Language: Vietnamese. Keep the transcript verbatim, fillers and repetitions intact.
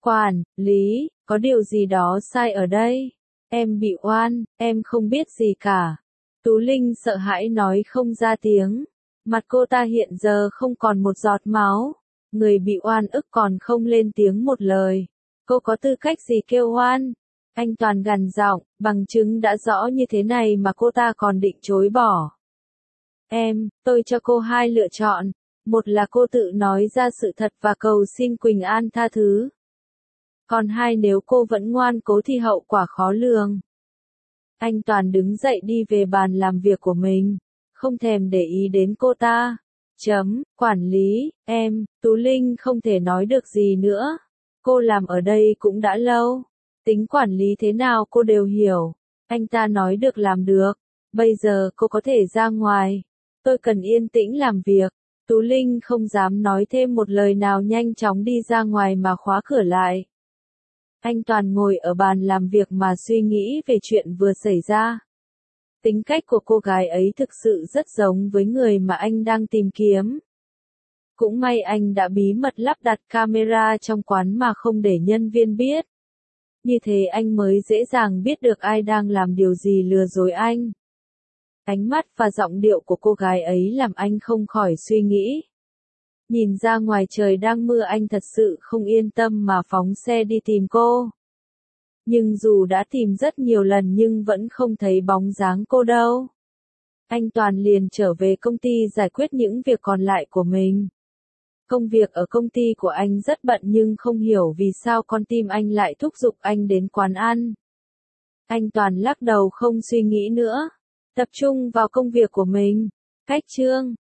Quản lý, có điều gì đó sai ở đây. Em bị oan, em không biết gì cả. Tú Linh sợ hãi nói không ra tiếng. Mặt cô ta hiện giờ không còn một giọt máu. Người bị oan ức còn không lên tiếng một lời. Cô có tư cách gì kêu oan? Anh Toàn gằn giọng, bằng chứng đã rõ như thế này mà cô ta còn định chối bỏ. Em, tôi cho cô hai lựa chọn. Một là cô tự nói ra sự thật và cầu xin Quỳnh An tha thứ. Còn hai nếu cô vẫn ngoan cố thì hậu quả khó lường. Anh Toàn đứng dậy đi về bàn làm việc của mình, không thèm để ý đến cô ta. Chấm, quản lý, em, Tú Linh không thể nói được gì nữa. Cô làm ở đây cũng đã lâu. Tính quản lý thế nào cô đều hiểu. Anh ta nói được làm được. Bây giờ cô có thể ra ngoài. Tôi cần yên tĩnh làm việc. Tú Linh không dám nói thêm một lời nào, nhanh chóng đi ra ngoài mà khóa cửa lại. Anh Toàn ngồi ở bàn làm việc mà suy nghĩ về chuyện vừa xảy ra. Tính cách của cô gái ấy thực sự rất giống với người mà anh đang tìm kiếm. Cũng may anh đã bí mật lắp đặt camera trong quán mà không để nhân viên biết. Như thế anh mới dễ dàng biết được ai đang làm điều gì lừa dối anh. Ánh mắt và giọng điệu của cô gái ấy làm anh không khỏi suy nghĩ. Nhìn ra ngoài trời đang mưa, anh thật sự không yên tâm mà phóng xe đi tìm cô. Nhưng dù đã tìm rất nhiều lần nhưng vẫn không thấy bóng dáng cô đâu. Anh Toàn liền trở về công ty giải quyết những việc còn lại của mình. Công việc ở công ty của anh rất bận nhưng không hiểu vì sao con tim anh lại thúc giục anh đến quán ăn. Anh Toàn lắc đầu không suy nghĩ nữa. Tập trung vào công việc của mình. Cách chương